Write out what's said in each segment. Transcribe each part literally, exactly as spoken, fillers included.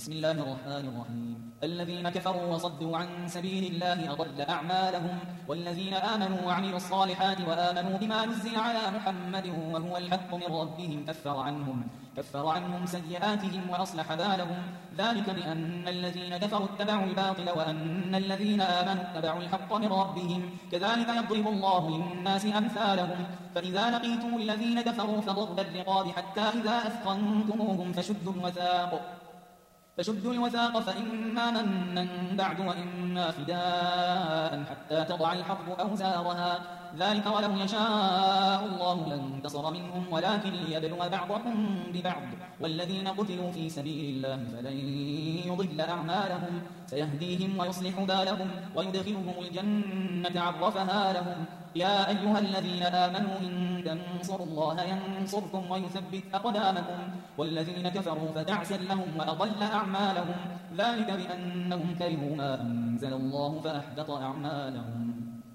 بسم الله الرحمن الرحيم. الذين كفروا وصدوا عن سبيل الله أضل أعمالهم، والذين آمنوا وعملوا الصالحات وآمنوا بما نزل على محمد وهو الحق من ربهم كفر عنهم كفر عنهم سيئاتهم وأصلح بالهم. ذلك بأن الذين كفروا اتبعوا الباطل وأن الذين آمنوا اتبعوا الحق من ربهم. كذلك يضرب الله للناس أمثالهم. فإذا لقيتم الذين كفروا فضرب الرقاب حتى إذا أثخنتموهم فشدوا الوثاق فشدوا الوثاق فإما منا بعد وإما فداء حتى تضع الحرب أوزارها. ذلك ولو يشاء الله لانتصر منهم ولكن ليبلو بعضكم ببعض. والذين قتلوا في سبيل الله فلن يضل أعمالهم، سيهديهم ويصلح بالهم ويدخلهم الجنة عرفها لهم. يا أيها الذين آمنوا إن تنصروا الله ينصركم ويثبت أقدامكم. والذين كفروا فتعسا لهم وأضل أعمالهم. ذلك بأنهم كرهوا ما أنزل الله فأحبط أعمالهم.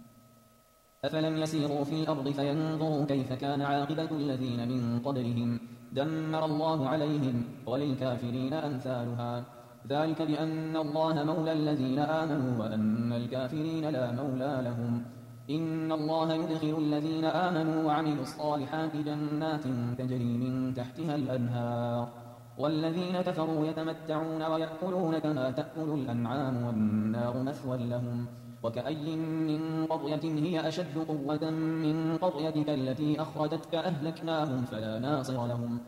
أفلم يسيروا في الأرض فينظروا كيف كان عاقبة الذين من قبلهم دمر الله عليهم وللكافرين أمثالها. ذلك بأن الله مولى الذين آمنوا وأن الكافرين لا مولى لهم. إن الله يدخل الذين آمنوا وعملوا الصالحات جنات تجري من تحتها الأنهار، والذين كفروا يتمتعون ويأكلون كما تأكل الأنعام والنار مثوى لهم. وكأي من قرية هي أشد قوة من قريتك التي أخرجتك أهلكناهم فلا ناصر لهم.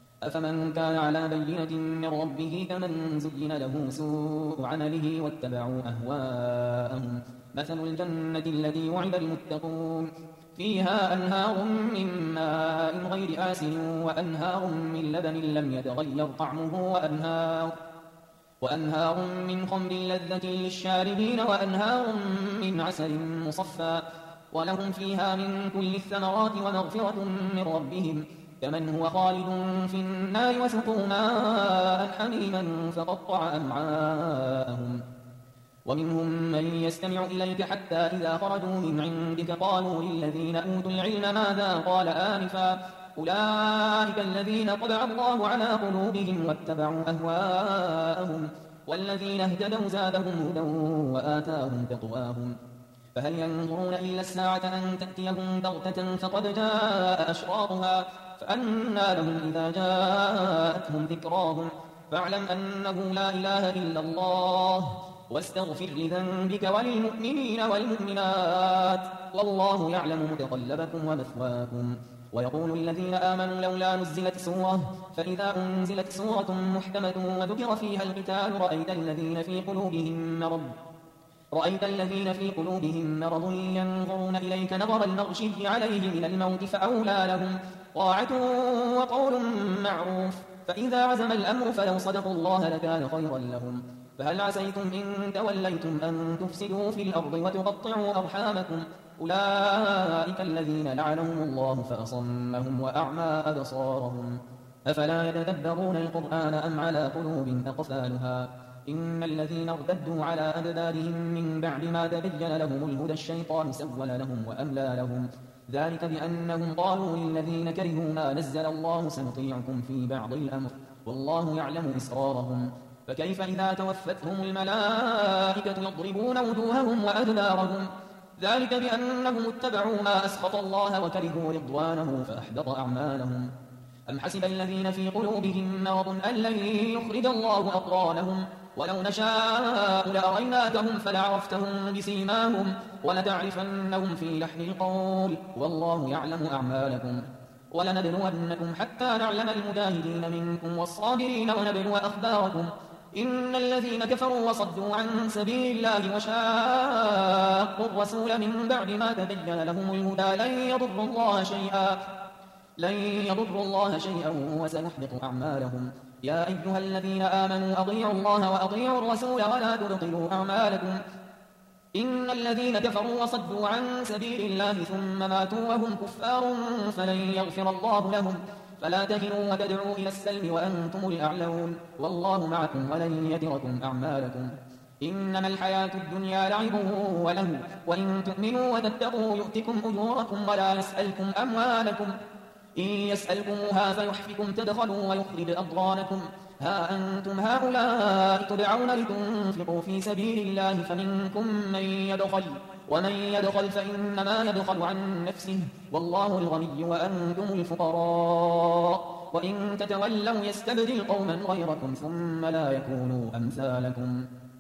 أفمن كان على بينة من ربه كمن زين له سوء عمله واتبعوا أهواءهم. مثل الجنة التي وعد المتقون فيها أنهار من ماء غير آسن وأنهار من لبن لم يتغير طعمه وأنهار وأنهار من خمر لذة للشاربين وأنهار من عسل مصفى ولهم فيها من كل الثمرات ومغفرة من ربهم كمن هو خالد في النار وسقوا ماء حميما فقطع أمعاءهم. ومنهم من يستمع إليك حتى إذا خرجوا من عندك قالوا للذين أوتوا العلم ماذا قال آنفا أولئك الذين طبع الله على قلوبهم واتبعوا أهواءهم. والذين اهتدوا زادهم هدى وآتاهم تقواهم. فهل ينظرون إلا الساعة أن تأتيهم بغتة فقد جاء أشراطها فأنى لهم إذا جاءتهم ذكراهم. فاعلم أنه لا إله إلا الله واستغفر لذنبك وللمؤمنين والمؤمنات والله يعلم متقلبكم ومثواكم. ويقول الذين آمنوا لولا نزلت سورة فإذا أنزلت سورة محكمة وذكر فيها القتال رأيت الذين في قلوبهم مرض رأيت الذين في قلوبهم مرض ينظرون إليك نظر المغشي عليه من الموت فأولى لهم طاعة وقول معروف. فإذا عزم الأمر فلو صدقوا الله لكان خيرا لهم. فهل عسيتم إن توليتم أن تفسدوا في الأرض وتقطعوا أرحامكم أولئك الذين لعنهم الله فأصمهم وأعمى أبصارهم. أفلا يتدبرون القرآن أم على قلوب أقفالها. إن الذين ارتدوا على أدبارهم من بعد ما تبين لهم الهدى الشيطان سول لهم وأملى لهم. ذلك بأنهم قالوا للذين كرهوا ما نزل الله سنطيعكم في بعض الأمر والله يعلم إسرارهم. فكيف إذا توفتهم الملائكة يضربون وجوههم وأدبارهم. ذلك بأنهم اتبعوا ما أسخط الله وكرهوا رضوانه فأحبط أعمالهم. أم حسب الذين في قلوبهم مرض أن لن يخرج الله أضغانهم ولو نشاء لأريناكهم فلعرفتهم بسيماهم ولتعرفنهم في لحن القول والله يعلم أعمالكم. ولنبلونكم حتى نعلم المجاهدين منكم والصابرين ونبلو أخباركم. إن الذين كفروا وصدوا عن سبيل الله وشاقوا الرسول من بعد ما تبين لهم الهدى لن يضروا الله شيئا لن يضروا الله شيئا وسنحبط أعمالهم. يا أيها الذين آمنوا أطيعوا الله وأطيعوا الرسول ولا تبطلوا أعمالكم. إن الذين كفروا وصدوا عن سبيل الله ثم ماتوا وهم كفار فلن يغفر الله لهم. فلا تهنوا وتدعوا إلى السلم وأنتم الأعلون والله معكم ولن يتركم أعمالكم. إنما الحياة الدنيا لعب ولهو وإن تؤمنوا وتتقوا يؤتكم أجوركم ولا يسألكم أموالكم. إن يسألكموها فيحفكم تدخلوا ويخرج أضغانكم. ها أنتم هؤلاء تدعون لتنفقوا في سبيل الله فمنكم من يدخل ومن يدخل فإنما يدخل عن نفسه والله الغني وأنتم الفقراء وإن تتولوا يستبدل قوما غيركم ثم لا يكونوا أمثالكم